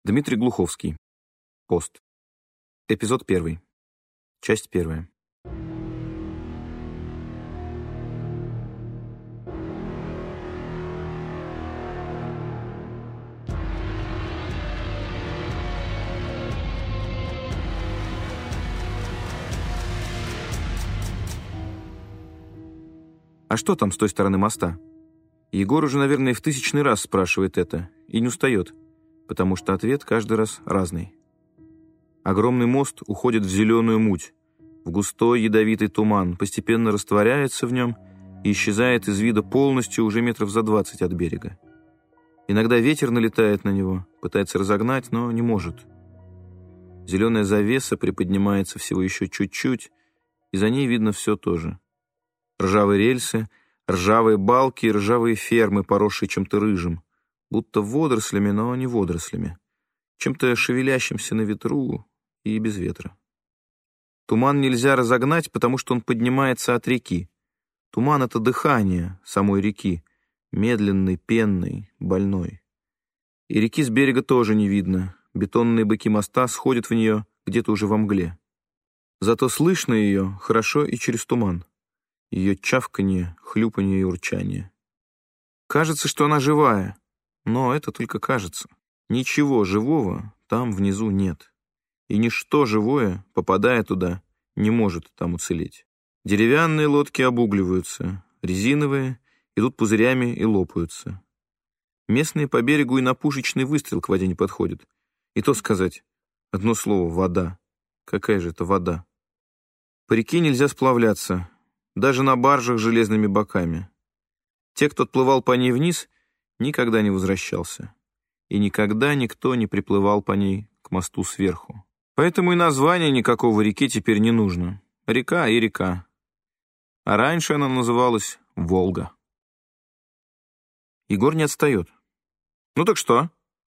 Дмитрий Глуховский. Пост. Эпизод 1. Часть 1. А что там с той стороны моста? Егор уже, наверное, в 1000-й раз спрашивает это и не устает, потому что ответ каждый раз разный. Огромный мост уходит в зеленую муть, в густой ядовитый туман, постепенно растворяется в нем и исчезает из вида полностью уже метров за 20 от берега. Иногда ветер налетает на него, пытается разогнать, но не может. Зеленая завеса приподнимается всего еще чуть-чуть, и за ней видно все то же. Ржавые рельсы, ржавые балки и ржавые фермы, поросшие чем-то рыжим, будто водорослями, но не водорослями, чем-то шевелящимся на ветру и без ветра. Туман нельзя разогнать, потому что он поднимается от реки. Туман — это дыхание самой реки, медленный, пенный, больной. И реки с берега тоже не видно, бетонные быки моста сходят в нее где-то уже во мгле. Зато слышно ее хорошо и через туман. Ее чавканье, хлюпанье и урчание. Кажется, что она живая, но это только кажется. Ничего живого там внизу нет. И ничто живое, попадая туда, не может там уцелеть. Деревянные лодки обугливаются, резиновые идут пузырями и лопаются. Местные по берегу и на пушечный выстрел к воде не подходят. И то сказать, одно слово — вода. Какая же это вода? По реке нельзя сплавляться, даже на баржах с железными боками. Те, кто отплывал по ней вниз, никогда не возвращался. И никогда никто не приплывал по ней к мосту сверху. Поэтому и названия никакого реке теперь не нужно. Река и река. А раньше она называлась Волга. Егор не отстает. Ну так что?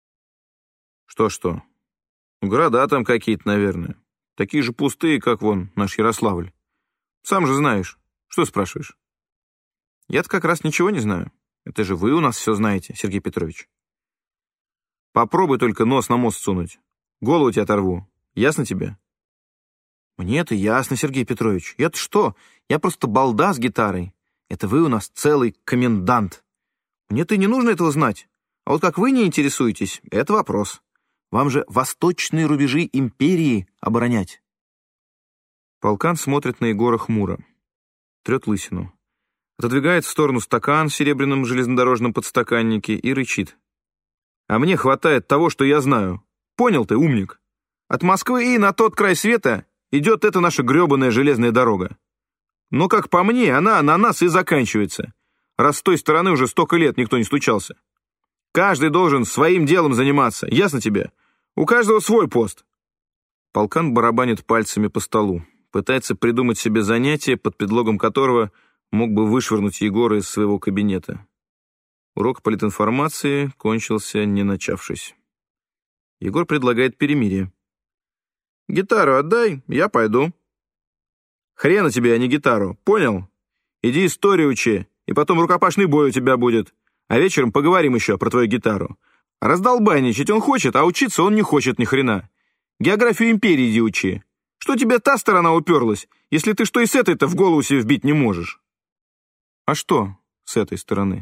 Что? Города там какие-то, наверное. Такие же пустые, как вон наш Ярославль. Сам же знаешь. Что спрашиваешь? Я-то как раз ничего не знаю. Это же вы у нас все знаете, Сергей Петрович. Попробуй только нос на мост сунуть. Голову тебе оторву. Ясно тебе? Мне-то ясно, Сергей Петрович. Я-то что? Я просто балда с гитарой. Это вы у нас целый комендант. Мне-то и не нужно этого знать. А вот как вы не интересуетесь, это вопрос. Вам же восточные рубежи империи оборонять. Полкан смотрит на Егора хмуро. Трет лысину. Отодвигает в сторону стакан в серебряном железнодорожном подстаканнике и рычит. А мне хватает того, что я знаю. Понял ты, умник? От Москвы и на тот край света идет эта наша гребаная железная дорога. Но, как по мне, она на нас и заканчивается, раз с той стороны уже столько лет никто не стучался. Каждый должен своим делом заниматься, ясно тебе? У каждого свой пост. Полкан барабанит пальцами по столу, пытается придумать себе занятие, под предлогом которого мог бы вышвырнуть Егора из своего кабинета. Урок политинформации кончился, не начавшись. Егор предлагает перемирие. «Гитару отдай, я пойду». «Хрена тебе, а не гитару, понял? Иди историю учи, и потом рукопашный бой у тебя будет. А вечером поговорим еще про твою гитару. Раздолбайничать он хочет, а учиться он не хочет ни хрена. Географию империи иди учи. Что тебе та сторона уперлась, если ты что и с этой-то в голову себе вбить не можешь?» «А что с этой стороны?»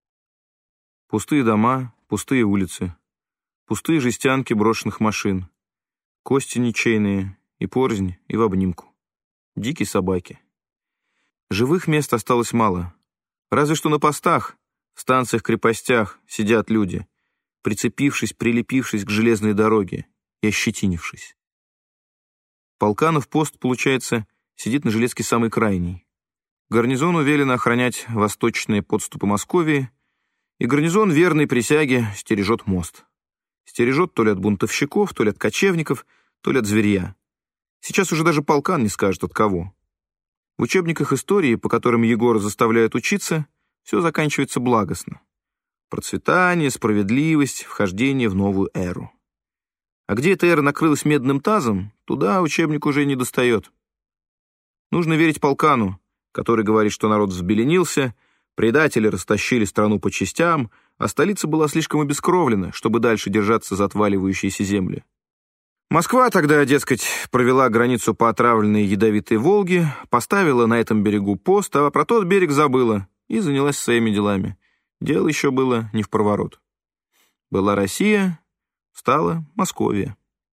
Пустые дома, пустые улицы, пустые жестянки брошенных машин, кости ничейные, и порознь, и в обнимку. Дикие собаки. Живых мест осталось мало. Разве что на постах, в станциях-крепостях сидят люди, прицепившись, прилепившись к железной дороге и ощетинившись. Полканов пост, получается, сидит на железке самый крайний. Гарнизону велено охранять восточные подступы Московии, и гарнизон верной присяге стережет мост. Стережет то ли от бунтовщиков, то ли от кочевников, то ли от зверья. Сейчас уже даже полкан не скажет от кого. В учебниках истории, по которым Егора заставляют учиться, все заканчивается благостно. Процветание, справедливость, вхождение в новую эру. А где эта эра накрылась медным тазом, туда учебник уже не достает. Нужно верить полкану, который говорит, что народ взбеленился, предатели растащили страну по частям, а столица была слишком обескровлена, чтобы дальше держаться за отваливающиеся земли. Москва тогда, дескать, провела границу по отравленной ядовитой Волге, поставила на этом берегу пост, а про тот берег забыла и занялась своими делами. Дело еще было не впроворот. Была Россия, стала Московия.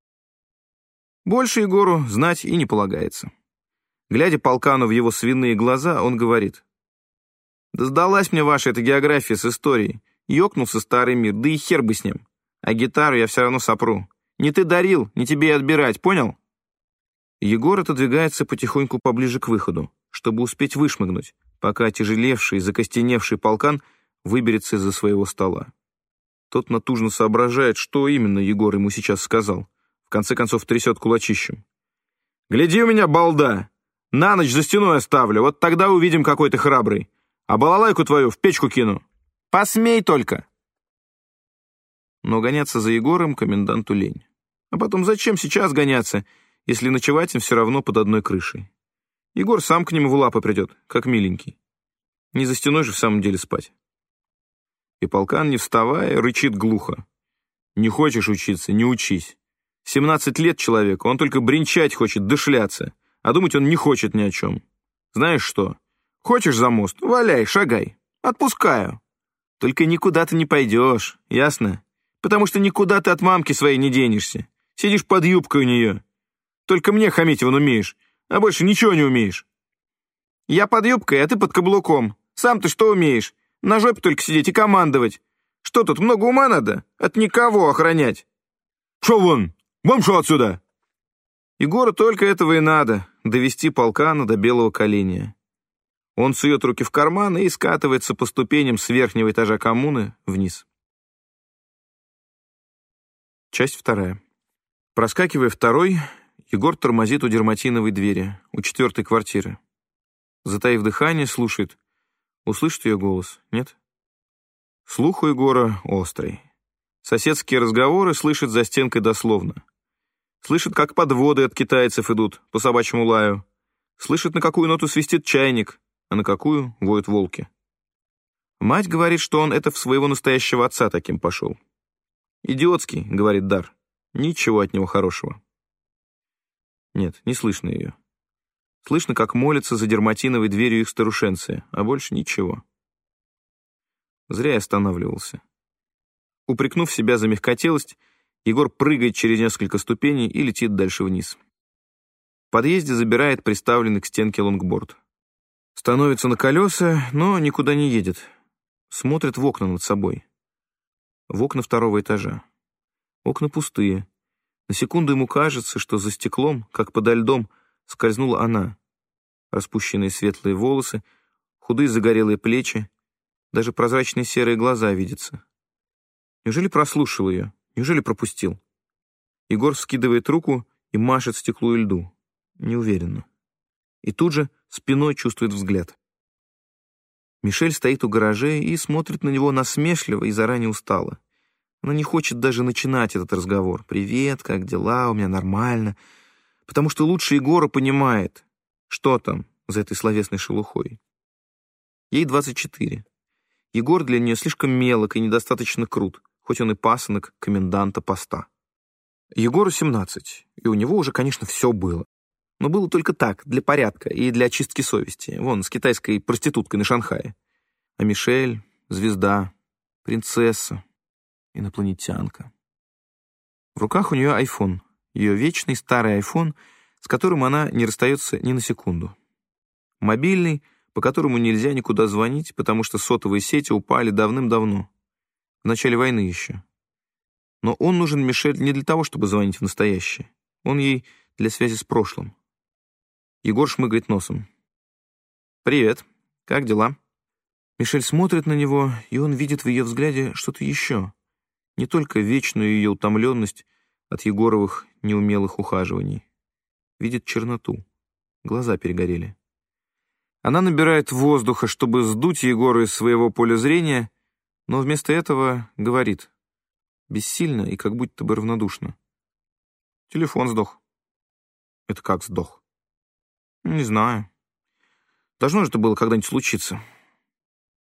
Больше Егору знать и не полагается. Глядя полкану в его свиные глаза, он говорит: «Да сдалась мне ваша эта география с историей. Ёкнулся старый мир, да и хер бы с ним. А гитару я все равно сопру. Не ты дарил, не тебе и отбирать, понял?» Егор отодвигается потихоньку поближе к выходу, чтобы успеть вышмыгнуть, пока отяжелевший, закостеневший полкан выберется из-за своего стола. Тот натужно соображает, что именно Егор ему сейчас сказал. В конце концов трясет кулачищем. «Гляди у меня, балда! На ночь за стеной оставлю, вот тогда увидим, какой ты храбрый. А балалайку твою в печку кину. Посмей только!» Но гоняться за Егором коменданту лень. А потом зачем сейчас гоняться, если ночевать им все равно под одной крышей? Егор сам к нему в лапы придет, как миленький. Не за стеной же в самом деле спать. И полкан, не вставая, рычит глухо. «Не хочешь учиться, не учись. 17 лет человеку, он только бренчать хочет, да шляться, а думать он не хочет ни о чем. Знаешь что? Хочешь за мост? Валяй, шагай. Отпускаю. Только никуда ты не пойдешь, ясно? Потому что никуда ты от мамки своей не денешься. Сидишь под юбкой у нее. Только мне хамить вон умеешь, а больше ничего не умеешь. Я под юбкой, а ты под каблуком. Сам ты что умеешь? На жопе только сидеть и командовать. Что тут, много ума надо? От никого охранять. Шо вон? Вон шо отсюда!» Егору только этого и надо — довести полкана до белого коленя. Он сует руки в карманы и скатывается по ступеням с верхнего этажа коммуны вниз. Часть 2. Проскакивая второй, Егор тормозит у дерматиновой двери, у 4-й квартиры. Затаив дыхание, слушает. Услышит ее голос? Нет? Слух у Егора острый. Соседские разговоры слышит за стенкой дословно. Слышит, как подводы от китайцев идут по собачьему лаю. Слышит, на какую ноту свистит чайник, а на какую воют волки. Мать говорит, что он это в своего настоящего отца таким пошел. «Идиотский», — говорит Дар. «Ничего от него хорошего». Нет, не слышно ее. Слышно, как молится за дерматиновой дверью их старушенция, а больше ничего. Зря я останавливался. Упрекнув себя за мягкотелость, Егор прыгает через несколько ступеней и летит дальше вниз. В подъезде забирает приставленный к стенке лонгборд. Становится на колеса, но никуда не едет. Смотрит в окна над собой. В окна 2-го этажа. Окна пустые. На секунду ему кажется, что за стеклом, как подо льдом, скользнула она. Распущенные светлые волосы, худые загорелые плечи, даже прозрачные серые глаза видятся. Неужели прослушал ее? Неужели пропустил? Егор вскидывает руку и машет стеклу и льду. Неуверенно. И тут же спиной чувствует взгляд. Мишель стоит у гаражей и смотрит на него насмешливо и заранее устало. Она не хочет даже начинать этот разговор. «Привет, как дела? У меня нормально». Потому что лучше Егора понимает, что там за этой словесной шелухой. Ей 24. Егор для нее слишком мелок и недостаточно крут, хоть он и пасынок коменданта поста. Егору 17, и у него уже, конечно, все было. Но было только так, для порядка и для очистки совести. Вон, с китайской проституткой на Шанхае. А Мишель — звезда, принцесса, инопланетянка. В руках у нее айфон, ее вечный старый айфон, с которым она не расстается ни на секунду. Мобильный, по которому нельзя никуда звонить, потому что сотовые сети упали давным-давно, в начале войны еще. Но он нужен Мишель не для того, чтобы звонить в настоящее. Он ей для связи с прошлым. Егор шмыгает носом. «Привет. Как дела?» Мишель смотрит на него, и он видит в ее взгляде что-то еще. Не только вечную ее утомленность от Егоровых неумелых ухаживаний. Видит черноту. Глаза перегорели. Она набирает воздуха, чтобы сдуть Егора из своего поля зрения, но вместо этого говорит. Бессильно и как будто бы равнодушно. «Телефон сдох». «Это как сдох?» «Не знаю. Должно же это было когда-нибудь случиться».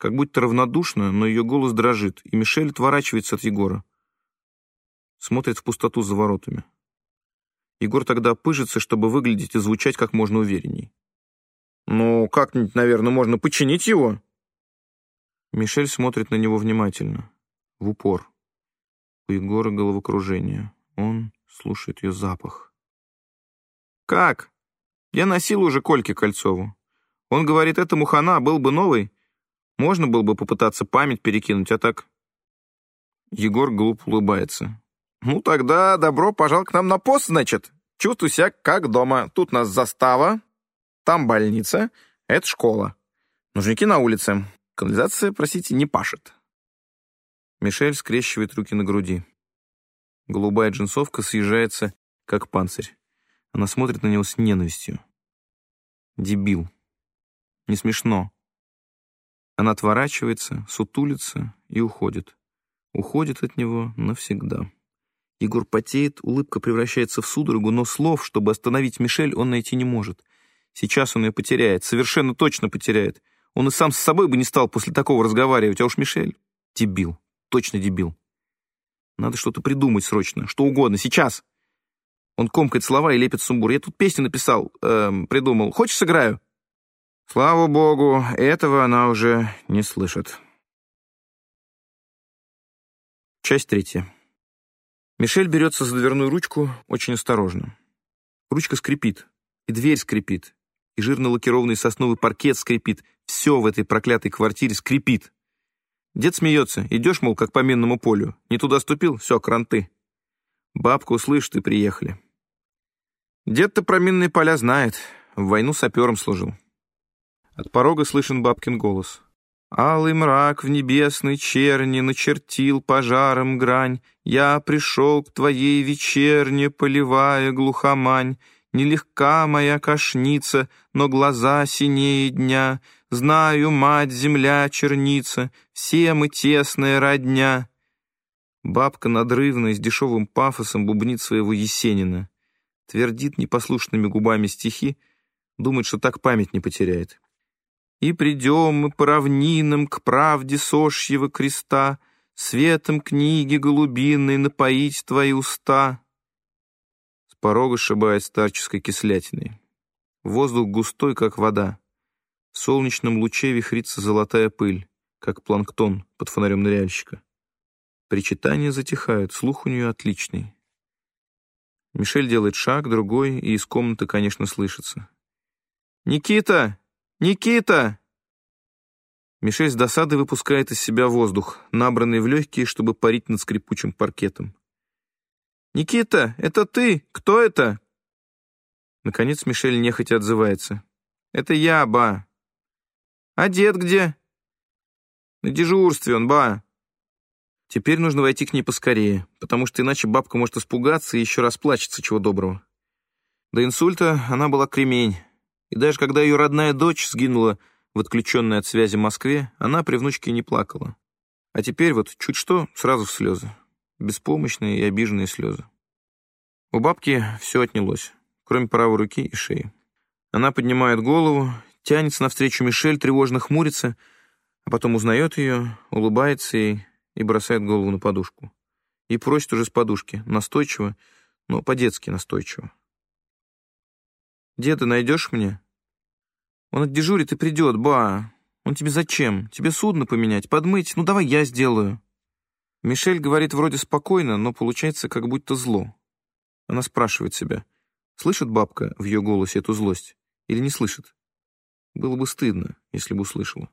как будто равнодушно, но ее голос дрожит, и Мишель отворачивается от Егора. Смотрит в пустоту за воротами. Егор тогда пыжится, чтобы выглядеть и звучать как можно уверенней. «Ну, как-нибудь, наверное, можно починить его?» Мишель смотрит на него внимательно, в упор. У Егора головокружение. Он слушает ее запах. «Как? Я носил уже Кольке Кольцову. Он говорит, этому хана, был бы новый. Можно было бы попытаться память перекинуть, а так...» Егор глупо улыбается. «Ну, тогда добро пожаловать к нам на пост, значит. Чувствуй себя как дома. Тут у нас застава, там больница, это школа. Нужники на улице. Канализация, простите, не пашет». Мишель скрещивает руки на груди. Голубая джинсовка съезжается, как панцирь. Она смотрит на него с ненавистью. Дебил. Не смешно. Она отворачивается, сутулится и уходит. Уходит от него навсегда. Егор потеет, улыбка превращается в судорогу, но слов, чтобы остановить Мишель, он найти не может. Сейчас он ее потеряет, совершенно точно потеряет. Он и сам с собой бы не стал после такого разговаривать, а уж Мишель — дебил, точно дебил. Надо что-то придумать срочно, что угодно, сейчас. Он комкает слова и лепит сумбур. «Я тут песню написал, придумал. Хочешь, сыграю?» Слава богу, этого она уже не слышит. Часть 3. Мишель берется за дверную ручку очень осторожно. Ручка скрипит, и дверь скрипит, и жирно-лакированный сосновый паркет скрипит. Все в этой проклятой квартире скрипит. Дед смеется. Идешь, мол, как по минному полю. Не туда ступил, все, кранты. Бабка услышит, и приехали. Дед-то про минные поля знает. В войну сапером служил. От порога слышен бабкин голос. «Алый мрак в небесной черни начертил пожаром грань. Я пришел к твоей вечерне, поливая глухомань. Нелегка моя кошница, но глаза синее дня. Знаю, мать земля черница, все мы тесная родня». Бабка надрывно и с дешевым пафосом бубнит своего Есенина. Твердит непослушными губами стихи, думает, что так память не потеряет. «И придем мы по равнинам к правде сошьего креста, светом книги голубиной напоить твои уста». С порога сшибает старческой кислятиной. Воздух густой, как вода. В солнечном луче вихрится золотая пыль, как планктон под фонарем ныряльщика. Причитания затихают, слух у нее отличный. Мишель делает шаг, другой, и из комнаты, конечно, слышится. «Никита! Никита!» Мишель с досадой выпускает из себя воздух, набранный в легкие, чтобы парить над скрипучим паркетом. «Никита, это ты? Кто это?» Наконец Мишель нехотя отзывается. «Это я, ба». «А дед где?» «На дежурстве он, ба». Теперь нужно войти к ней поскорее, потому что иначе бабка может испугаться и еще расплачется, чего доброго. До инсульта она была кремень, и даже когда ее родная дочь сгинула в отключенной от связи Москве, она при внучке не плакала. А теперь вот чуть что, сразу в слезы. Беспомощные и обиженные слезы. У бабки все отнялось, кроме правой руки и шеи. Она поднимает голову, тянется навстречу Мишель, тревожно хмурится, а потом узнает ее, улыбается ей и бросает голову на подушку. И просит уже с подушки, настойчиво, но по-детски настойчиво. «Деда найдешь мне? Он отдежурит и придет, ба. Он тебе зачем? Тебе судно поменять, подмыть? Ну давай я сделаю». Мишель говорит вроде спокойно, но получается как будто зло. Она спрашивает себя, слышит бабка в ее голосе эту злость или не слышит? Было бы стыдно, если бы услышала.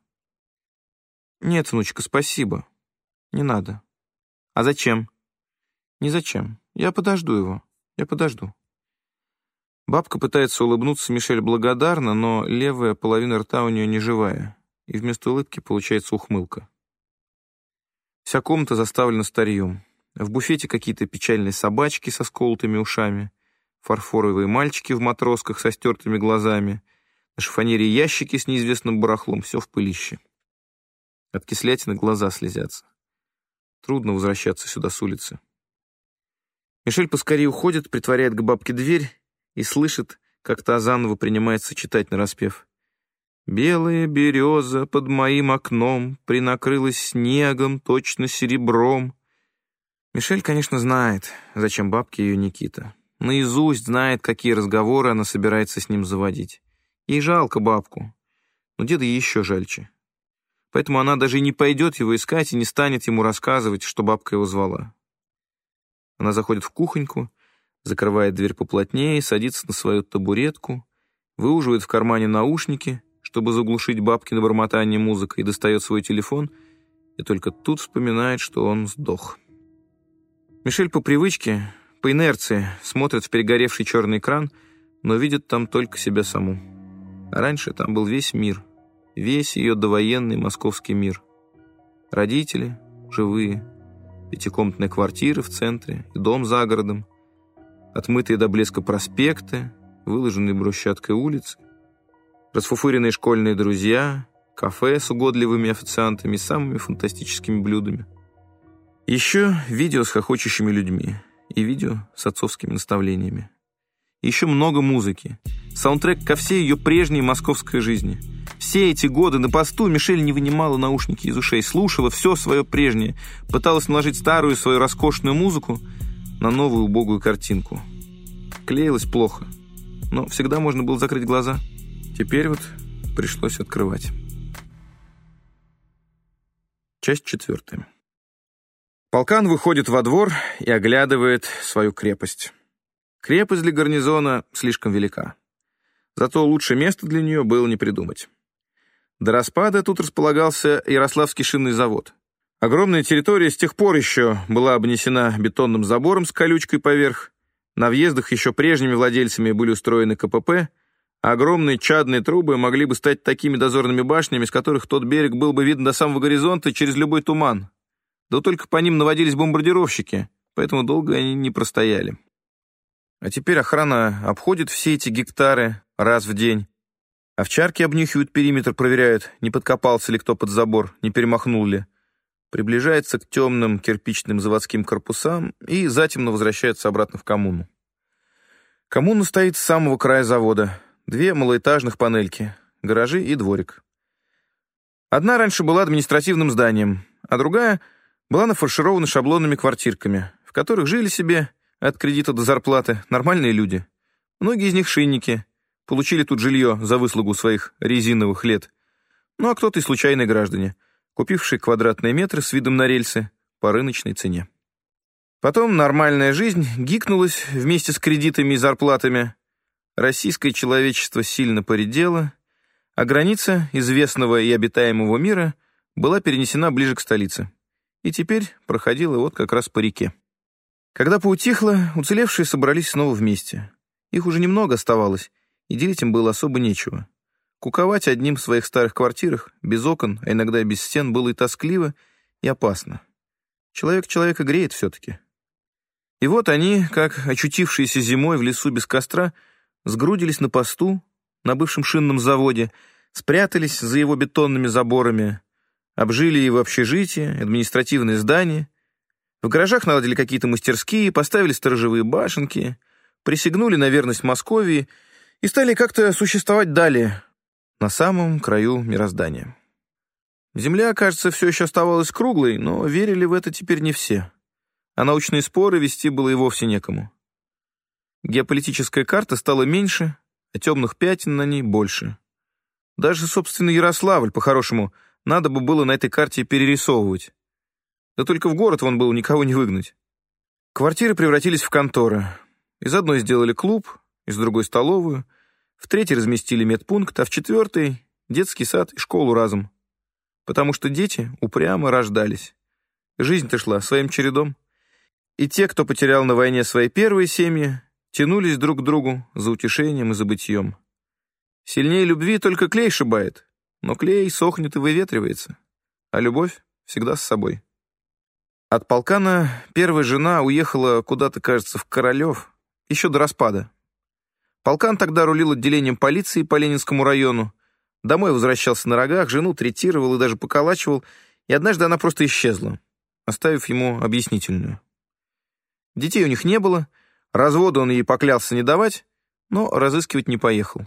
«Нет, внучка, спасибо. Не надо». «А зачем?» «Не зачем. Я подожду его. Я подожду». Бабка пытается улыбнуться Мишель благодарно, но левая половина рта у нее не живая, и вместо улыбки получается ухмылка. Вся комната заставлена старьем. В буфете какие-то печальные собачки со сколотыми ушами, фарфоровые мальчики в матросках со стертыми глазами, на шифонере ящики с неизвестным барахлом, все в пылище. От кислятины глаза слезятся. Трудно возвращаться сюда с улицы. Мишель поскорее уходит, притворяет к бабке дверь и слышит, как та заново принимается читать нараспев. Белая береза под моим окном принакрылась снегом, точно серебром. Мишель, конечно, знает, зачем бабке ее Никита. Наизусть знает, какие разговоры она собирается с ним заводить. Ей жалко бабку, но деда еще жальче. Поэтому она даже и не пойдет его искать и не станет ему рассказывать, что бабка его звала. Она заходит в кухоньку, закрывает дверь поплотнее, садится на свою табуретку, выуживает в кармане наушники, чтобы заглушить бабкино бормотание музыкой, и достает свой телефон, и только тут вспоминает, что он сдох. Мишель по привычке, по инерции смотрит в перегоревший черный экран, но видит там только себя саму. А раньше там был весь мир, весь ее довоенный московский мир. Родители живые, пятикомнатная квартира в центре и дом за городом, отмытые до блеска проспекты, выложенные брусчаткой улицы, расфуфыренные школьные друзья, кафе с угодливыми официантами и самыми фантастическими блюдами. Еще видео с хохочущими людьми и видео с отцовскими наставлениями. Еще много музыки, саундтрек ко всей ее прежней московской жизни. Все эти годы на посту Мишель не вынимала наушники из ушей, слушала все свое прежнее, пыталась наложить старую свою роскошную музыку на новую убогую картинку. Клеилось плохо, но всегда можно было закрыть глаза. Теперь вот пришлось открывать. Часть 4. Полкан выходит во двор и оглядывает свою крепость. Крепость для гарнизона слишком велика. Зато лучшее место для нее было не придумать. До распада тут располагался Ярославский шинный завод. Огромная территория с тех пор еще была обнесена бетонным забором с колючкой поверх. На въездах еще прежними владельцами были устроены КПП, а огромные чадные трубы могли бы стать такими дозорными башнями, с которых тот берег был бы виден до самого горизонта через любой туман. Да только по ним наводились бомбардировщики, поэтому долго они не простояли. А теперь охрана обходит все эти гектары раз в день. Овчарки обнюхивают периметр, проверяют, не подкопался ли кто под забор, не перемахнул ли. Приближается к темным кирпичным заводским корпусам и затемно возвращается обратно в коммуну. Коммуна стоит с самого края завода. 2 малоэтажных панельки, гаражи и дворик. Одна раньше была административным зданием, а другая была нафарширована шаблонными квартирками, в которых жили себе от кредита до зарплаты нормальные люди. Многие из них шинники, получили тут жилье за выслугу своих резиновых лет. Ну а кто-то и случайные граждане, купившие квадратные метры с видом на рельсы по рыночной цене. Потом нормальная жизнь гикнулась вместе с кредитами и зарплатами. Российское человечество сильно поредело, а граница известного и обитаемого мира была перенесена ближе к столице. И теперь проходила вот как раз по реке. Когда поутихло, уцелевшие собрались снова вместе. Их уже немного оставалось, и делить им было особо нечего. Куковать одним в своих старых квартирах, без окон, а иногда и без стен, было и тоскливо, и опасно. Человек человека греет все-таки. И вот они, как очутившиеся зимой в лесу без костра, сгрудились на посту, на бывшем шинном заводе, спрятались за его бетонными заборами, обжили его общежитие, административные здания. В гаражах наладили какие-то мастерские, поставили сторожевые башенки, присягнули на верность Московии и стали как-то существовать далее, на самом краю мироздания. Земля, кажется, все еще оставалась круглой, но верили в это теперь не все, а научные споры вести было и вовсе некому. Геополитическая карта стала меньше, а темных пятен на ней больше. Даже, собственно, Ярославль, по-хорошему, надо бы было на этой карте перерисовывать. Да только в город вон было никого не выгнать. Квартиры превратились в конторы. Из одной сделали клуб, из другой — столовую, в третьей разместили медпункт, а в четвертой — детский сад и школу разом. Потому что дети упрямо рождались. Жизнь-то шла своим чередом. И те, кто потерял на войне свои первые семьи, тянулись друг к другу за утешением и забытьем. Сильнее любви только клей шибает, но клей сохнет и выветривается, а любовь всегда с собой. От полкана первая жена уехала куда-то, кажется, в Королев, еще до распада. Полкан тогда рулил отделением полиции по Ленинскому району, домой возвращался на рогах, жену третировал и даже поколачивал, и однажды она просто исчезла, оставив ему объяснительную. Детей у них не было, развода он ей поклялся не давать, но разыскивать не поехал.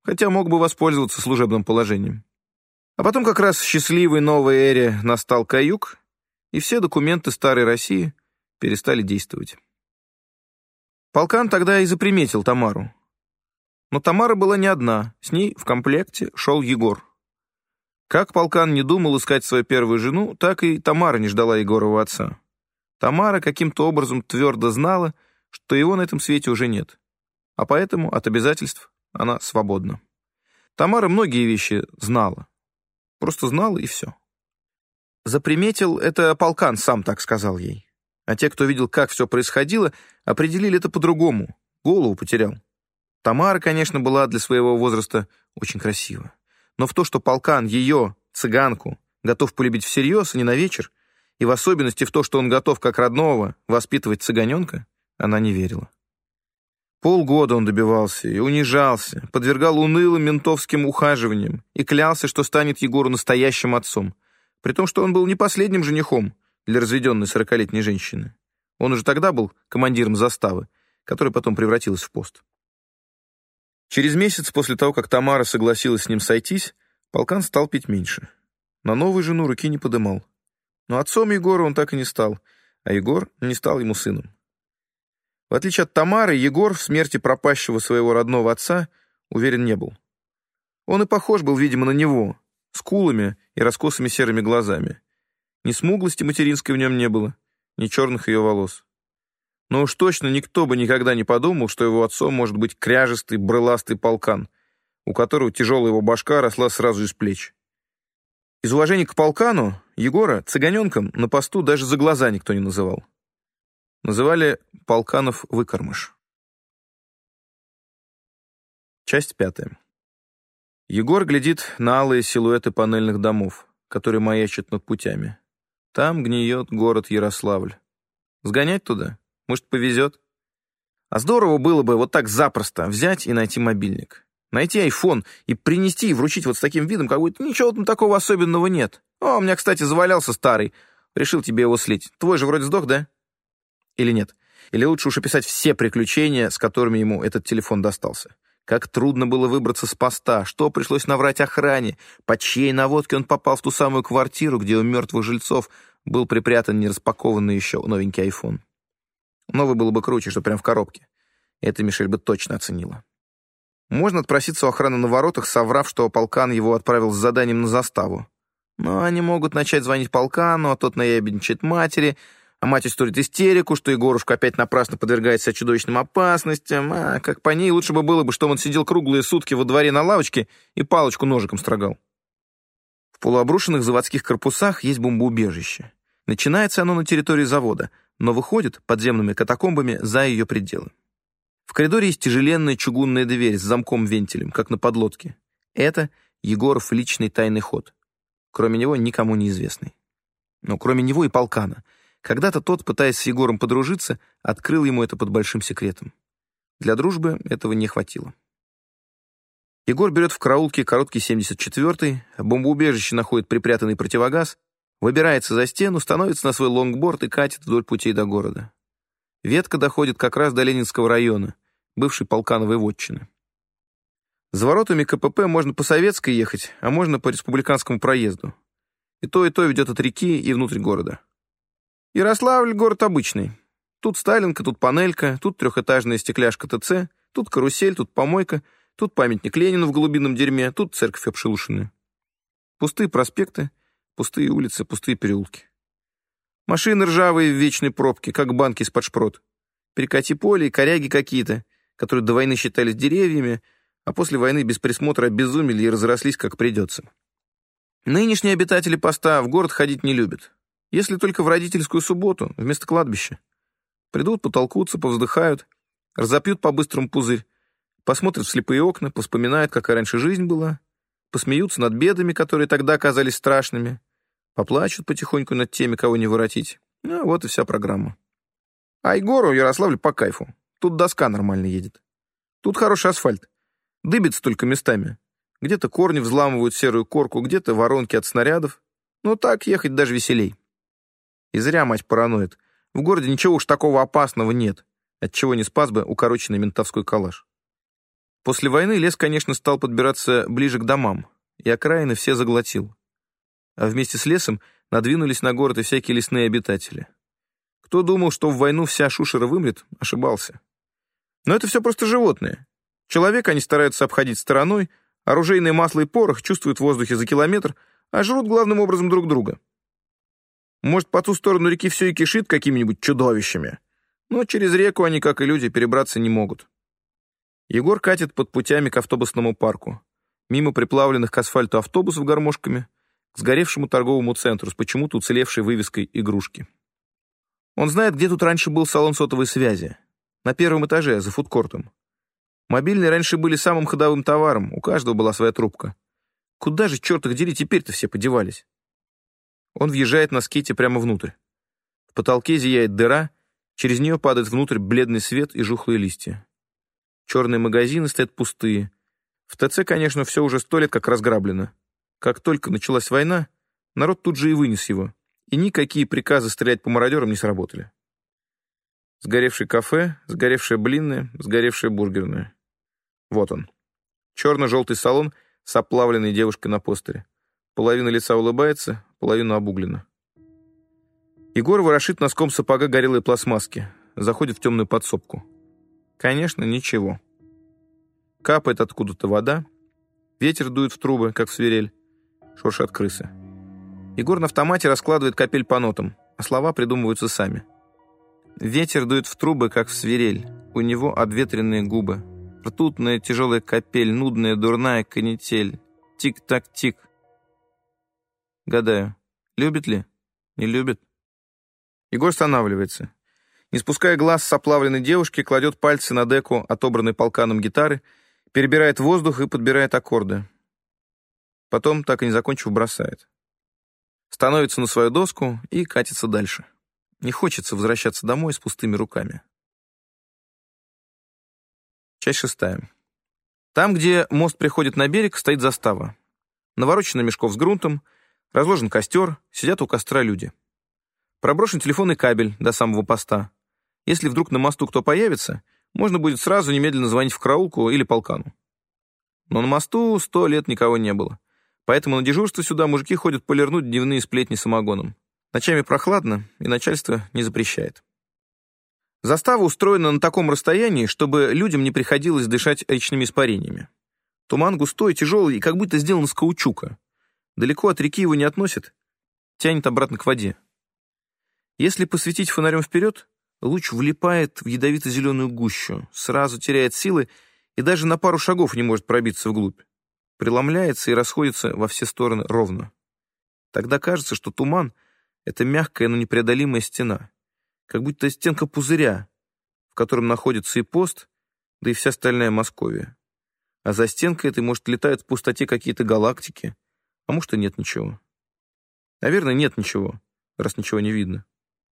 хотя мог бы воспользоваться служебным положением. А потом как раз в счастливой новой эре настал каюк, и все документы старой России перестали действовать. Полкан тогда и заприметил Тамару. Но Тамара была не одна, с ней в комплекте шел Егор. Как Полкан не думал искать свою первую жену, так и Тамара не ждала Егорова отца. Тамара каким-то образом твердо знала, что его на этом свете уже нет, а поэтому от обязательств она свободна. Тамара многие вещи знала, просто знала и все. Заприметил это Полкан, сам так сказал ей. А те, кто видел, как все происходило, определили это по-другому, голову потерял. Тамара, конечно, была для своего возраста очень красива. Но в то, что Полкан ее, цыганку, готов полюбить всерьез, а не на вечер, и в особенности в то, что он готов как родного воспитывать цыганенка, она не верила. Полгода он добивался и унижался, подвергал унылым ментовским ухаживаниям и клялся, что станет Егору настоящим отцом, при том, что он был не последним женихом для разведенной 40-летней женщины. Он уже тогда был командиром заставы, которая потом превратилась в пост. Через месяц после того, как Тамара согласилась с ним сойтись, Полкан стал пить меньше. На новую жену руки не подымал. Но отцом Егора он так и не стал, а Егор не стал ему сыном. В отличие от Тамары, Егор в смерти пропащего своего родного отца уверен не был. Он и похож был, видимо, на него, скулами и раскосыми серыми глазами. Ни смуглости материнской в нем не было, ни черных ее волос. Но уж точно никто бы никогда не подумал, что его отцом может быть кряжестый, брыластый Полкан, у которого тяжелая его башка росла сразу из плеч. Из уважения к Полкану Егора цыганенком на посту даже за глаза никто не называл. Называли Полканов выкормыш. Часть 5. Егор глядит на алые силуэты панельных домов, которые маячат над путями. Там гниет город Ярославль. Сгонять туда? Может, повезет? А здорово было бы вот так запросто взять и найти мобильник. Найти айфон и принести и вручить вот с таким видом, как будто ничего там такого особенного нет. О, у меня, кстати, завалялся старый. Решил тебе его слить. Твой же вроде сдох, да? Или нет? Или лучше уж описать все приключения, с которыми ему этот телефон достался. Как трудно было выбраться с поста, что пришлось наврать охране, по чьей наводке он попал в ту самую квартиру, где у мертвых жильцов был припрятан нераспакованный еще новенький айфон. Новый было бы круче, что прям в коробке. Это Мишель бы точно оценила. Можно отпроситься у охраны на воротах, соврав, что Полкан его отправил с заданием на заставу. Но они могут начать звонить Полкану, а тот наябедничает матери, а мать устроит истерику, что Егорушка опять напрасно подвергает себя чудовищным опасностям, а как по ней лучше бы было бы, что он сидел круглые сутки во дворе на лавочке и палочку ножиком строгал. В полуобрушенных заводских корпусах есть бомбоубежище. Начинается оно на территории завода, но выходит подземными катакомбами за ее пределы. В коридоре есть тяжеленная чугунная дверь с замком-вентилем, как на подлодке. Это Егоров личный тайный ход. Кроме него никому не известный. Но кроме него и Полкана. Когда-то тот, пытаясь с Егором подружиться, открыл ему это под большим секретом. Для дружбы этого не хватило. Егор берет в караулке короткий 74-й, в бомбоубежище находит припрятанный противогаз, выбирается за стену, становится на свой лонгборд и катит вдоль путей до города. Ветка доходит как раз до Ленинского района, бывшей Полкановой вотчины. За воротами КПП можно по Советской ехать, а можно по Республиканскому проезду. И то ведет от реки и внутрь города. Ярославль — город обычный. Тут Сталинка, тут Панелька, тут трехэтажная стекляшка ТЦ, тут карусель, тут помойка, тут памятник Ленину в голубином дерьме, тут церковь обшелушенная. Пустые проспекты, пустые улицы, пустые переулки. Машины ржавые в вечной пробке, как банки из-под шпрот. Перекати поле и коряги какие-то, которые до войны считались деревьями, а после войны без присмотра обезумели и разрослись, как придется. Нынешние обитатели поста в город ходить не любят. Если только в родительскую субботу, вместо кладбища. Придут, потолкутся, повздыхают, разопьют по-быстрому пузырь, посмотрят в слепые окна, поспоминают, какая раньше жизнь была, посмеются над бедами, которые тогда казались страшными, поплачут потихоньку над теми, кого не воротить. Ну, вот и вся программа. А Егору Ярославль по кайфу. Тут доска нормально едет. Тут хороший асфальт. Дыбится только местами. Где-то корни взламывают серую корку, где-то воронки от снарядов. Но так ехать даже веселей. И зря мать параноид. В городе ничего уж такого опасного нет, отчего не спас бы укороченный ментовской калаш. После войны лес, конечно, стал подбираться ближе к домам, и окраины все заглотил. А вместе с лесом надвинулись на город и всякие лесные обитатели. Кто думал, что в войну вся шушера вымрет, ошибался. Но это все просто животные. Человека они стараются обходить стороной, оружейное масло и порох чувствуют в воздухе за километр, а жрут главным образом друг друга. Может, по ту сторону реки все и кишит какими-нибудь чудовищами, но через реку они, как и люди, перебраться не могут. Егор катит под путями к автобусному парку, мимо приплавленных к асфальту автобусов гармошками, к сгоревшему торговому центру с почему-то уцелевшей вывеской «Игрушки». Он знает, где тут раньше был салон сотовой связи. На первом этаже, за фудкортом. Мобильные раньше были самым ходовым товаром, у каждого была своя трубка. Куда же, черт их дери, теперь-то все подевались? Он въезжает на скейте прямо внутрь. В потолке зияет дыра, через нее падает внутрь бледный свет и жухлые листья. Черные магазины стоят пустые. В ТЦ, конечно, все уже 100 лет как разграблено. Как только началась война, народ тут же и вынес его, и никакие приказы стрелять по мародерам не сработали. Сгоревшее кафе, сгоревшая блинная, сгоревшая бургерная. Вот он. Черно-желтый салон с оплавленной девушкой на постере. Половина лица улыбается, половина обуглена. Егор ворошит носком сапога горелой пластмасски, заходит в темную подсобку. Конечно, ничего. Капает откуда-то вода, ветер дует в трубы, как в свирель, шуршат крысы. Егор на автомате раскладывает капель по нотам, а слова придумываются сами. Ветер дует в трубы, как в свирель, у него обветренные губы. Ртутная тяжелая капель, нудная дурная канитель. Тик-так-тик. Гадаю, любит ли? Не любит? Егор останавливается. Не спуская глаз с оплавленной девушки, кладет пальцы на деку, отобранной полканом гитары, перебирает воздух и подбирает аккорды. Потом, так и не закончив, бросает. Становится на свою доску и катится дальше. Не хочется возвращаться домой с пустыми руками. Часть 6. Там, где мост приходит на берег, стоит застава. Наворочено мешков с грунтом, разложен костер, сидят у костра люди. Проброшен телефонный кабель до самого поста. Если вдруг на мосту кто появится, можно будет сразу немедленно звонить в караулку или полкану. Но на мосту 100 лет никого не было. Поэтому на дежурство сюда мужики ходят полирнуть дневные сплетни самогоном. Ночами прохладно, и начальство не запрещает. Застава устроена на таком расстоянии, чтобы людям не приходилось дышать речными испарениями. Туман густой, тяжелый и как будто сделан из каучука. Далеко от реки его не относит, тянет обратно к воде. Если посветить фонарем вперед, луч влипает в ядовито-зеленую гущу, сразу теряет силы и даже на пару шагов не может пробиться вглубь. Преломляется и расходится во все стороны ровно. Тогда кажется, что туман — это мягкая, но непреодолимая стена, как будто стенка пузыря, в котором находится и пост, да и вся остальная Московия. А за стенкой этой, может, летают в пустоте какие-то галактики, а может, и нет ничего. Наверное, нет ничего, раз ничего не видно.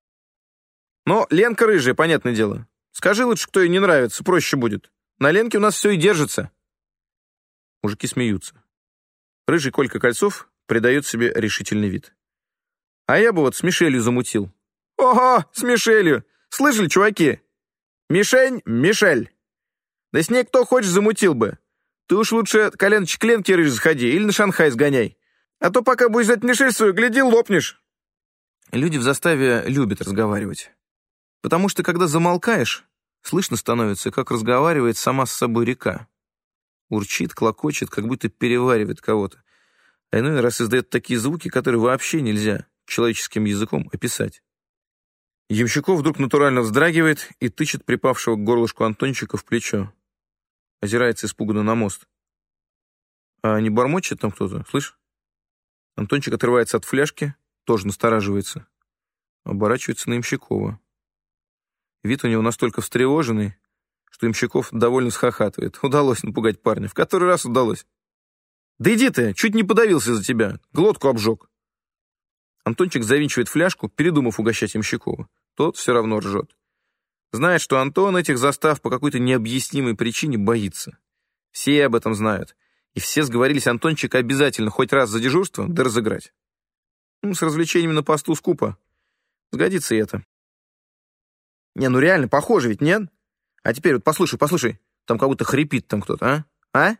Но Ленка рыжая, понятное дело. Скажи лучше, кто ей не нравится, проще будет. На Ленке у нас все и держится. Мужики смеются. Рыжий Колька Кольцов придает себе решительный вид. А я бы вот с Мишелью замутил. Ого, с Мишелью! Слышали, чуваки? Мишень, Мишель. Да с ней кто хочешь замутил бы. Ты уж лучше коленочек к Ленке рыжий сходи или на Шанхай сгоняй. А то пока будешь ждать Мишель свою, гляди, лопнешь. Люди в заставе любят разговаривать. Потому что, когда замолкаешь, слышно становится, как разговаривает сама с собой река. Урчит, клокочет, как будто переваривает кого-то. А иной раз издает такие звуки, которые вообще нельзя человеческим языком описать. Ямщиков вдруг натурально вздрагивает и тычет припавшего к горлышку Антончика в плечо. Озирается испуганно на мост. А не бормочет там кто-то, слышь? Антончик отрывается от фляжки, тоже настораживается. Оборачивается на Ямщикова. Вид у него настолько встревоженный, что Ямщиков довольно схохатывает. Удалось напугать парня. В который раз удалось. «Да иди ты, чуть не подавился за тебя. Глотку обжег». Антончик завинчивает фляжку, передумав угощать Ямщикова. Тот все равно ржет. Знает, что Антон этих застав по какой-то необъяснимой причине боится. Все об этом знают. И все сговорились Антончика обязательно хоть раз за дежурство да разыграть. С развлечениями на посту скупо. Сгодится и это. Не, ну реально, похоже ведь, нет? А теперь вот послушай. Там как будто хрипит там кто-то, а? А?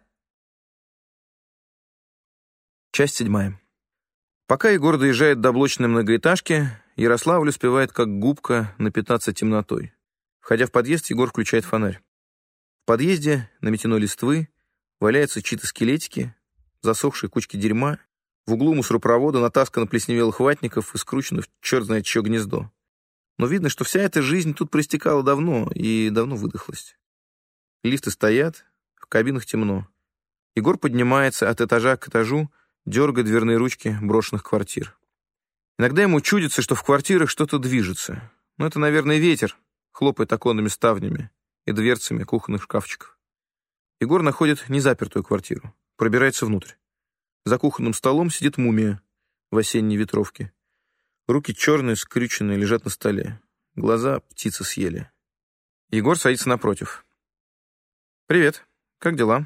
Часть 7. Пока Егор доезжает до блочной многоэтажки, Ярославль успевает как губка напитаться темнотой. Входя в подъезд, Егор включает фонарь. В подъезде наметено листвы, валяются чьи-то скелетики, засохшие кучки дерьма, в углу мусоропровода натаскано плесневелых ватников и скручено в черт знает чье гнездо. Но видно, что вся эта жизнь тут проистекала давно и давно выдохлась. Лифты стоят, в кабинах темно. Егор поднимается от этажа к этажу, дергая дверные ручки брошенных квартир. Иногда ему чудится, что в квартирах что-то движется. Но это, наверное, ветер хлопает оконными ставнями и дверцами кухонных шкафчиков. Егор находит незапертую квартиру, пробирается внутрь. За кухонным столом сидит мумия в осенней ветровке. Руки черные, скрюченные, лежат на столе. Глаза птицы съели. Егор садится напротив. «Привет, как дела?»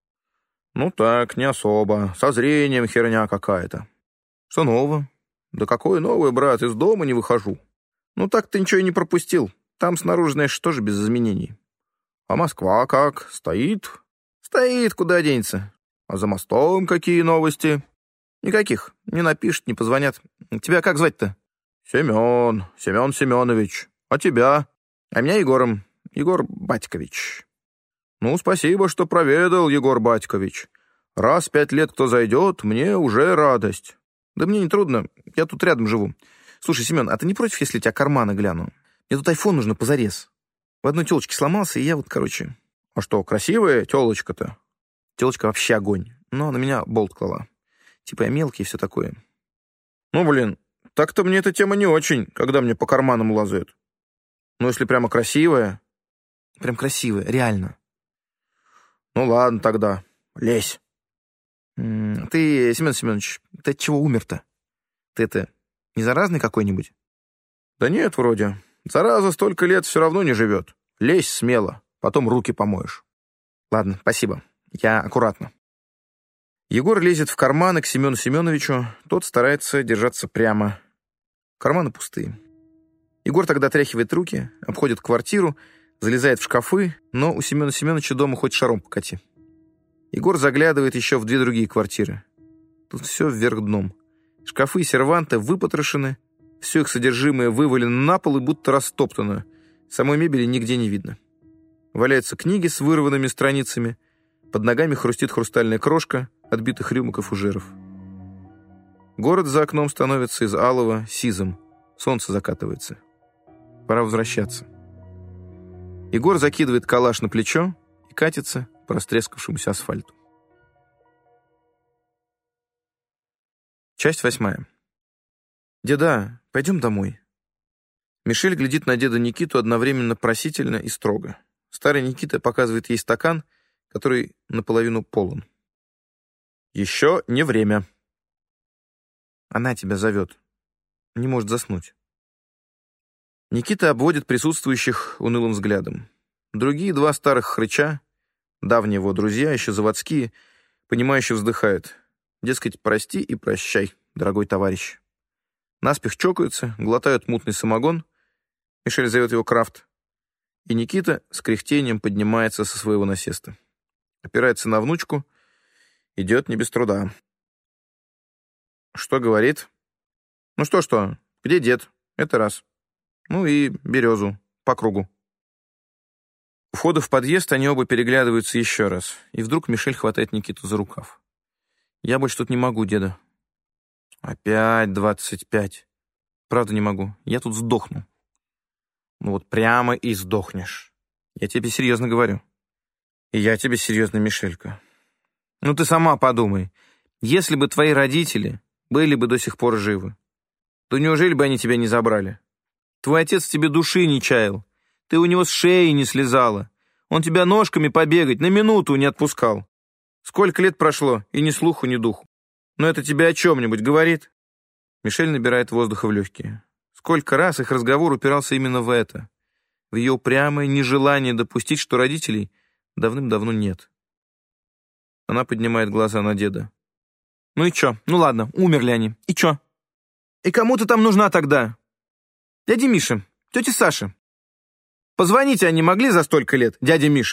«Ну так, не особо. Со зрением херня какая-то». «Что нового?» «Да какое новое, брат, из дома не выхожу». «Ну так ты ничего и не пропустил. Там снаружи, знаешь, тоже без изменений». «А Москва как? Стоит?» «Стоит, куда денется. А за мостом какие новости?» «Никаких. Не напишут, не позвонят. Тебя как звать-то?» «Семен Семенович. А тебя?» «А меня Егором. Егор Батькович». «Ну, спасибо, что проведал, Егор Батькович. Раз в 5 лет кто зайдет, мне уже радость». «Да мне не трудно. Я тут рядом живу. Слушай, Семен, а ты не против, если у тебя карманы гляну? Мне тут айфон нужно позарез. В одной телочке сломался, и я вот, короче...» «А что, красивая телочка-то?» «Телочка вообще огонь. Но на меня болт клала. Типа я мелкий и все такое». «Ну, блин, так-то мне эта тема не очень, когда мне по карманам лазают. Ну, если прямо красивая...» «Прям красивая, реально». «Ну, ладно тогда. Лезь». «Ты, Семен Семенович, ты от чего умер-то? Ты это, не заразный какой-нибудь?» «Да нет, вроде. Зараза столько лет все равно не живет. Лезь смело, потом руки помоешь». «Ладно, спасибо. Я аккуратно». Егор лезет в карманы к Семену Семеновичу, тот старается держаться прямо. Карманы пустые. Егор тогда отряхивает руки, обходит квартиру, залезает в шкафы, но у Семена Семеновича дома хоть шаром покати. Егор заглядывает еще в 2 другие квартиры. Тут все вверх дном. Шкафы и серванты выпотрошены, все их содержимое вывалено на пол и будто растоптано. Самой мебели нигде не видно. Валяются книги с вырванными страницами, под ногами хрустит хрустальная крошка отбитых рюмок и фужеров. Город за окном становится из алого сизым. Солнце закатывается. Пора возвращаться. Егор закидывает калаш на плечо и катится по растрескавшемуся асфальту. Часть 8. «Деда, пойдем домой». Мишель глядит на деда Никиту одновременно просительно и строго. Старый Никита показывает ей стакан, который наполовину полон. «Еще не время». Она тебя зовет. Не может заснуть. Никита обводит присутствующих унылым взглядом. Другие 2 старых хрыча, давние его друзья, еще заводские, понимающе вздыхают. Дескать, прости и прощай, дорогой товарищ. Наспех чокаются, глотают мутный самогон. Мишель зовет его Крафт. И Никита с кряхтением поднимается со своего насеста. Опирается на внучку, идет не без труда. Что говорит? Ну что, где дед? Это раз. Ну и березу, по кругу. У входа в подъезд они оба переглядываются еще раз. И вдруг Мишель хватает Никиту за рукав. «Я больше тут не могу, деда». «Опять 25. Правда не могу. Я тут сдохну». «Ну вот прямо и сдохнешь. Я тебе серьезно говорю». «И я тебе серьезно, Мишелька. Ну ты сама подумай. Если бы твои родители были бы до сих пор живы, то неужели бы они тебя не забрали? Твой отец в тебе души не чаял. Ты у него с шеи не слезала. Он тебя ножками побегать на минуту не отпускал. Сколько лет прошло, и ни слуху, ни духу. Но это тебе о чем-нибудь говорит?» Мишель набирает воздуха в легкие. Сколько раз их разговор упирался именно в это. В ее упрямое нежелание допустить, что родителей давным-давно нет. Она поднимает глаза на деда. «Ну и чё? Ну ладно, умерли они. И чё? И кому ты там нужна тогда? Дядя Миша, тетя Саша. Позвонить они могли за столько лет, дядя Миша?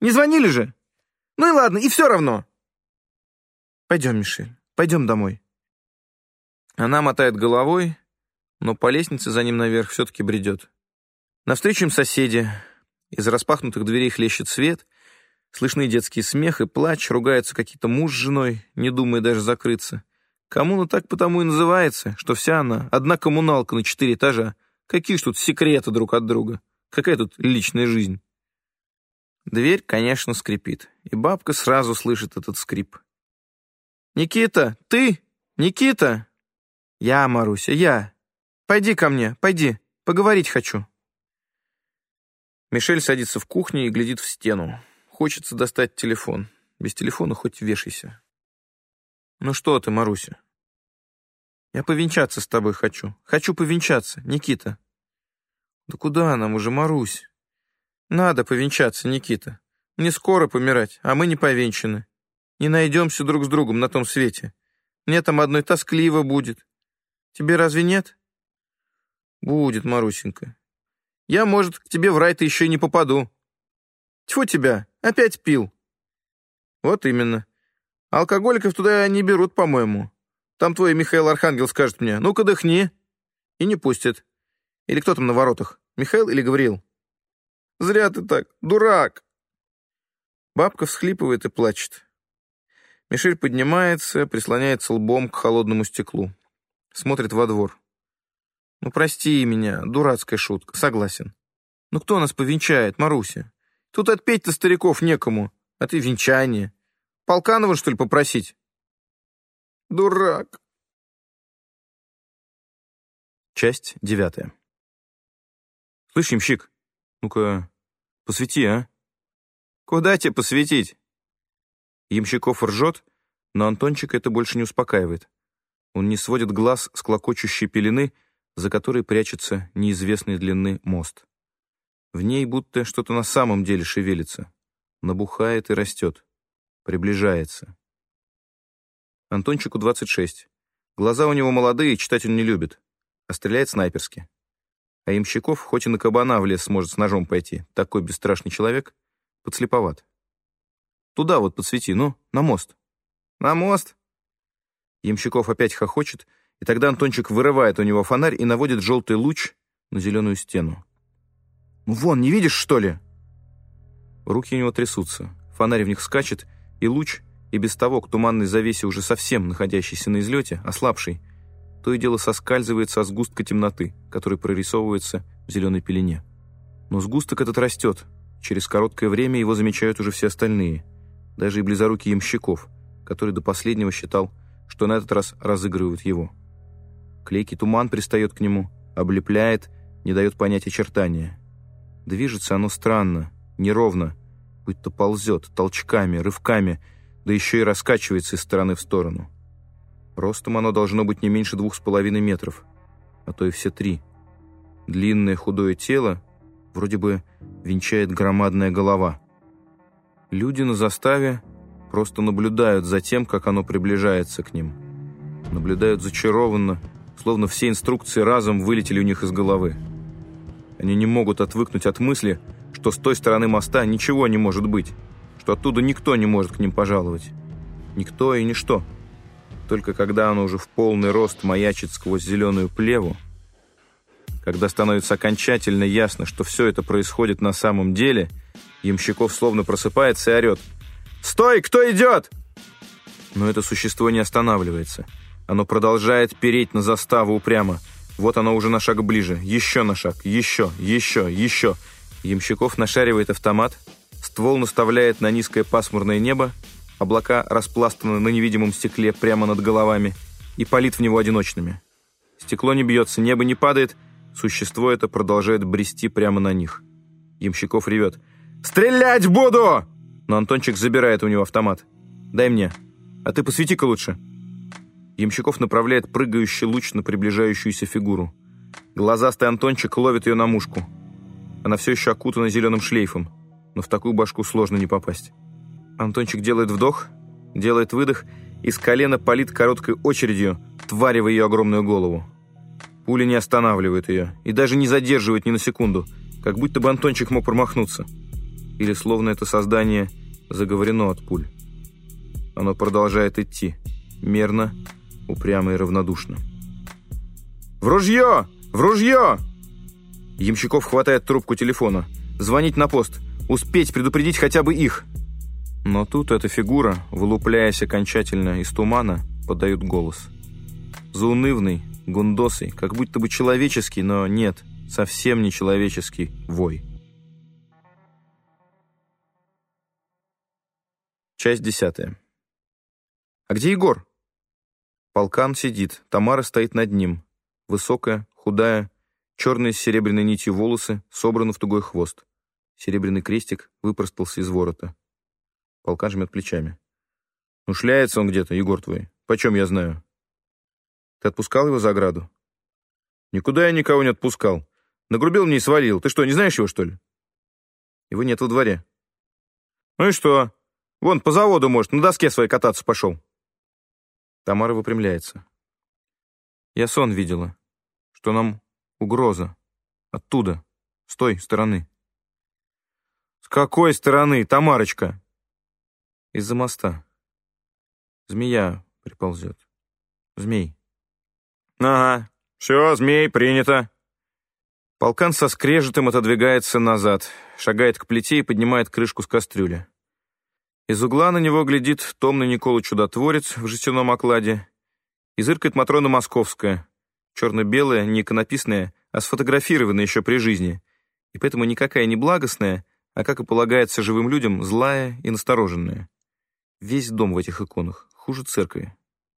Не звонили же? Ну и ладно, и все равно. Пойдем, Мишель, пойдем домой. Она мотает головой, но по лестнице за ним наверх все-таки бредет. Навстречу им соседи. Из распахнутых дверей хлещет свет, слышны детский смех и плач, ругаются какие-то муж с женой, не думая даже закрыться. Коммуна так потому и называется, что вся она одна коммуналка на 4 этажа. Какие ж тут секреты друг от друга? Какая тут личная жизнь? Дверь, конечно, скрипит, и бабка сразу слышит этот скрип. «Никита, ты? Никита?» «Я, Маруся, я. Пойди ко мне, пойди, поговорить хочу». Мишель садится в кухне и глядит в стену. Хочется достать телефон. Без телефона хоть вешайся. «Ну что ты, Маруся?» «Я повенчаться с тобой хочу. Хочу повенчаться, Никита». «Да куда нам уже, Марусь?» «Надо повенчаться, Никита. Мне скоро помирать, а мы не повенчаны. Не найдемся друг с другом на том свете. Мне там одной тоскливо будет. Тебе разве нет?» «Будет, Марусенька. Я, может, к тебе в рай-то еще и не попаду. Тьфу тебя, опять пил». «Вот именно. Алкоголиков туда не берут, по-моему. Там твой Михаил Архангел скажет мне: ну-ка дыхни. И не пустят. Или кто там на воротах, Михаил или Гавриил?» «Зря ты так, дурак!» Бабка всхлипывает и плачет. Мишель поднимается, прислоняется лбом к холодному стеклу. Смотрит во двор. «Ну, прости меня, дурацкая шутка, согласен. Ну, кто нас повенчает, Маруся? Тут отпеть-то стариков некому, а ты венчание. Полканова, что ли, попросить?» «Дурак!» Часть 9. «Слышь, ямщик, ну-ка, посвети, а?» «Куда тебе посветить?» Ямщиков ржет, но Антончик это больше не успокаивает. Он не сводит глаз с клокочущей пелены, за которой прячется неизвестной длины мост. В ней будто что-то на самом деле шевелится, набухает и растет, приближается. Антончику 26. Глаза у него молодые, читать он не любит, а стреляет снайперски. А ямщиков, хоть и на кабана в лес сможет с ножом пойти, такой бесстрашный человек, подслеповат. «Туда вот подсвети, ну, на мост». «На мост?» Ямщиков опять хохочет, и тогда Антончик вырывает у него фонарь и наводит желтый луч на зеленую стену. «Ну вон, не видишь, что ли?» Руки у него трясутся, фонарь в них скачет, и луч, и без того к туманной завесе уже совсем находящийся на излете, ослабший, то и дело соскальзывает со сгустка темноты, который прорисовывается в зеленой пелене. Но сгусток этот растет. Через короткое время его замечают уже все остальные, даже и близорукий ямщиков, который до последнего считал, что на этот раз разыгрывают его. Клейкий туман пристает к нему, облепляет, не дает понять очертания. Движется оно странно, неровно, будто ползет, толчками, рывками, да еще и раскачивается из стороны в сторону. Ростом оно должно быть не меньше 2,5 метров, а то и все 3. Длинное худое тело вроде бы венчает громадная голова. Люди на заставе просто наблюдают за тем, как оно приближается к ним. Наблюдают зачарованно, словно все инструкции разом вылетели у них из головы. Они не могут отвыкнуть от мысли, что с той стороны моста ничего не может быть, что оттуда никто не может к ним пожаловать. Никто и ничто. Только когда оно уже в полный рост маячит сквозь зеленую плеву, когда становится окончательно ясно, что все это происходит на самом деле, ямщиков словно просыпается и орет: «Стой! Кто идет?» Но это существо не останавливается. Оно продолжает переть на заставу упрямо. Вот оно уже на шаг ближе. Еще на шаг. Еще. Ямщиков нашаривает автомат. Ствол наставляет на низкое пасмурное небо. Облака распластаны на невидимом стекле прямо над головами. И палит в него одиночными. Стекло не бьется, небо не падает. Существо это продолжает брести прямо на них. Ямщиков ревет: «Стрелять буду!» Но Антончик забирает у него автомат. «Дай мне. А ты посвети-ка лучше». Ямщиков направляет прыгающий луч на приближающуюся фигуру. Глазастый Антончик ловит ее на мушку. Она все еще окутана зеленым шлейфом, но в такую башку сложно не попасть. Антончик делает вдох, делает выдох и с колена палит короткой очередью, твари в ее огромную голову. Пули не останавливают ее и даже не задерживают ни на секунду, как будто бы Антончик мог промахнуться. или словно это создание заговорено от пуль. Оно продолжает идти, мерно, упрямо и равнодушно. «В ружье! В ружье!» Ямщиков хватает трубку телефона. Звонить на пост. Успеть предупредить хотя бы их. Но тут эта фигура, вылупляясь окончательно из тумана, подает голос. Заунывный, гундосый, как будто бы человеческий, но нет, совсем не человеческий вой. Часть 10. «А где Егор?» Полкан сидит, Тамара стоит над ним. Высокая, худая, черные с серебряной нитью волосы собраны в тугой хвост. Серебряный крестик выпростался из ворота. Полкан жмет плечами. «Ну, шляется он где-то, Егор твой. Почем я знаю?» «Ты отпускал его за ограду?» «Никуда я никого не отпускал. Нагрубил мне и свалил. Ты что, не знаешь его, что ли?» «Его нет во дворе». «Ну и что? Вон, по заводу, может, на доске своей кататься пошел». Тамара выпрямляется. «Я сон видела, что нам угроза. Оттуда, с той стороны». «С какой стороны, Тамарочка?» «Из-за моста. Змея приползет. Змей». «Ага, все, змей, принято». Полкан со скрежетом отодвигается назад, шагает к плите и поднимает крышку с кастрюли. Из угла на него глядит томный Никола-чудотворец в жестяном окладе и зыркает Матрона Московская, черно-белая, не иконописная, а сфотографированная еще при жизни, и поэтому никакая не благостная, а, как и полагается живым людям, злая и настороженная. Весь дом в этих иконах, хуже церкви.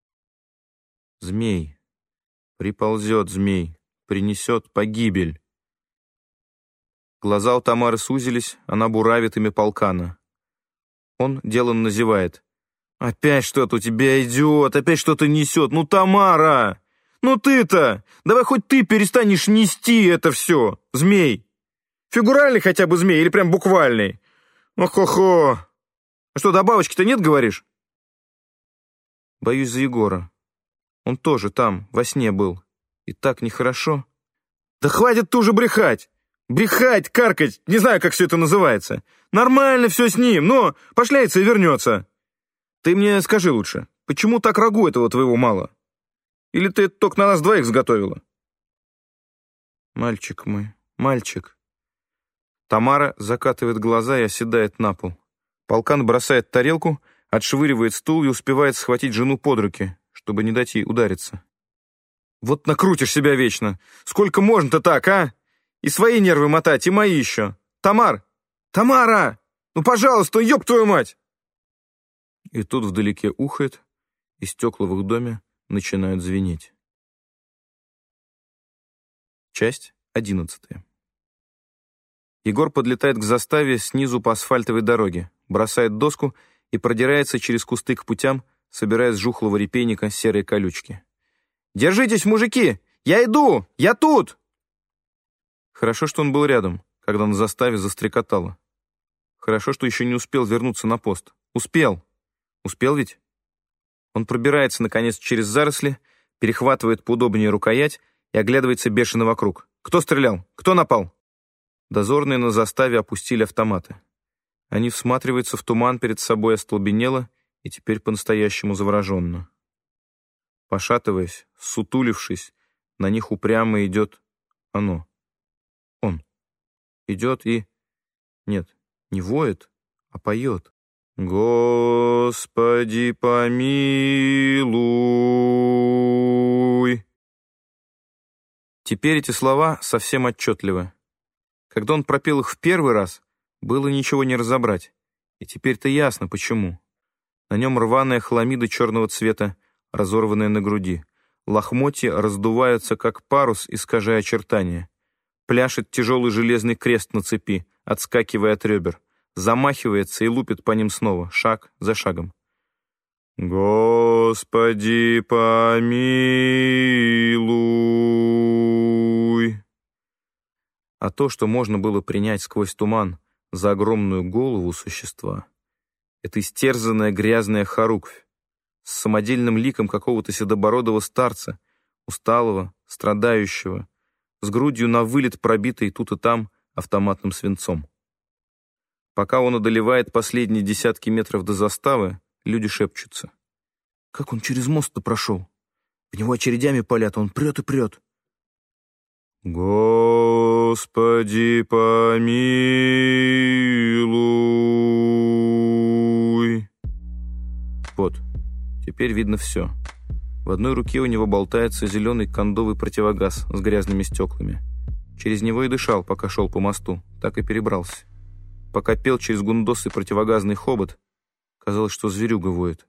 Змей. Приползет змей, принесет погибель. Глаза у Тамары сузились, она буравит ими полкана. Он деланно зевает. «Опять что-то у тебя идет, опять что-то несет. Ну, Тамара! Ну ты-то! Давай хоть ты перестанешь нести это все, змей! Фигуральный хотя бы змей или прям буквальный? Ох-хо-хо! А что, добавочки-то нет, говоришь?» «Боюсь за Егора. Он тоже там, во сне был. И так нехорошо». «Да хватит ты уже брехать! Брехать, каркать, не знаю, как все это называется. Нормально все с ним, но пошляется и вернется. Ты мне скажи лучше, почему так рагу этого твоего мало? Или ты это только на нас двоих заготовила?» «Мальчик мой, мальчик». Тамара закатывает глаза и оседает на пол. Полкан бросает тарелку, отшвыривает стул и успевает схватить жену под руки, чтобы не дать ей удариться. «Вот накрутишь себя вечно! Сколько можно-то так, а? И свои нервы мотать, и мои еще! Тамар! Тамара! Ну, пожалуйста, ёб твою мать!» И тут вдалеке ухает, и стекла в их доме начинают звенеть. Часть 11. Егор подлетает к заставе снизу по асфальтовой дороге, бросает доску и продирается через кусты к путям, собирая с жухлого репейника серые колючки. «Держитесь, мужики! Я иду! Я тут!» Хорошо, что он был рядом, когда на заставе застрекотало. Хорошо, что еще не успел вернуться на пост. Успел! Успел ведь? Он пробирается, наконец, через заросли, перехватывает поудобнее рукоять и оглядывается бешено вокруг. Кто стрелял? Кто напал? Дозорные на заставе опустили автоматы. Они всматриваются в туман перед собой остолбенело и теперь по-настоящему завороженно. Пошатываясь, сутулившись, на них упрямо идет оно. Он. Идет и... Нет, не воет, а поет. «Господи, помилуй». Теперь эти слова совсем отчетливы. Когда он пропел их в первый раз, было ничего не разобрать. И теперь-то ясно, почему. На нем рваная хламида черного цвета, разорванная на груди. Лохмотья раздуваются, как парус, искажая очертания. Пляшет тяжелый железный крест на цепи, отскакивая от ребер. Замахивается и лупит по ним снова, шаг за шагом. «Господи, помилуй». А то, что можно было принять сквозь туман за огромную голову существа, это истерзанная грязная хоруквь с самодельным ликом какого-то седобородого старца, усталого, страдающего, с грудью на вылет, пробитой тут и там автоматным свинцом. Пока он одолевает последние десятки метров до заставы, люди шепчутся. Как он через мост-то прошел? В него очередями палят, он прет и прет. Господи, помилуй. Вот, теперь видно все. В одной руке у него болтается зеленый кондовый противогаз с грязными стеклами. Через него и дышал, пока шел по мосту, так и перебрался. Пока пел через гундосый противогазный хобот, казалось, что зверюга воет.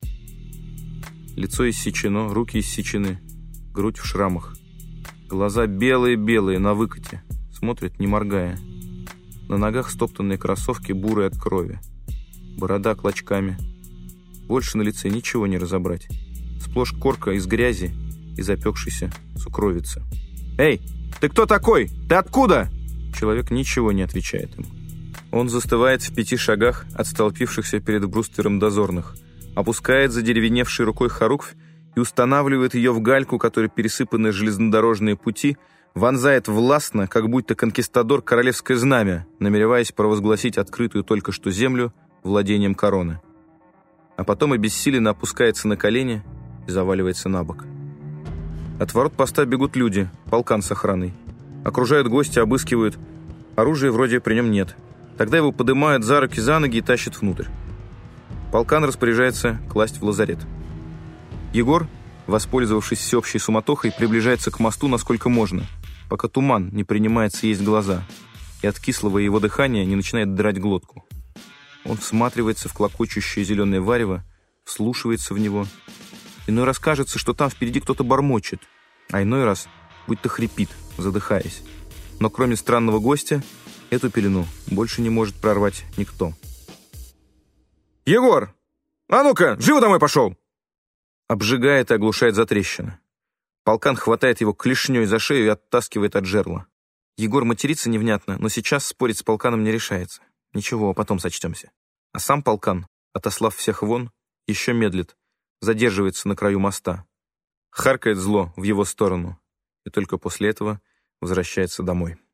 Лицо иссечено, руки иссечены, грудь в шрамах. Глаза белые-белые, на выкате, смотрят, не моргая. На ногах стоптанные кроссовки, бурые от крови. Борода клочками. Больше на лице ничего не разобрать. Сплошь корка из грязи и запекшейся сукровицы. «Эй, ты кто такой? Ты откуда?» Человек ничего не отвечает ему. Он застывает в 5 шагах от столпившихся перед бруствером дозорных, опускает задеревеневшей рукой хоруквь и устанавливает ее в гальку, которой пересыпаны железнодорожные пути, вонзает властно, как будто конкистадор, королевское знамя, намереваясь провозгласить открытую только что землю владением короны. А потом обессиленно опускается на колени и заваливается на бок. От ворот поста бегут люди, полкан с охраной. Окружают гостя, обыскивают. Оружия вроде при нем нет. Тогда его поднимают за руки, за ноги и тащат внутрь. Полкан распоряжается класть в лазарет. Егор, воспользовавшись всеобщей суматохой, приближается к мосту насколько можно, пока туман не принимается есть глаза, и от кислого его дыхания не начинает драть глотку. Он всматривается в клокочущее зеленое варево, вслушивается в него. Иной раз кажется, что там впереди кто-то бормочет, а иной раз будто хрипит, задыхаясь. Но кроме странного гостя, эту пелену больше не может прорвать никто. «Егор! А ну-ка, живо домой пошел!» Обжигает и оглушает затрещина. Полкан хватает его клешней за шею и оттаскивает от жерла. Егор матерится невнятно, но сейчас спорить с полканом не решается. Ничего, потом сочтемся. А сам полкан, отослав всех вон, еще медлит, задерживается на краю моста. Харкает зло в его сторону и только после этого возвращается домой.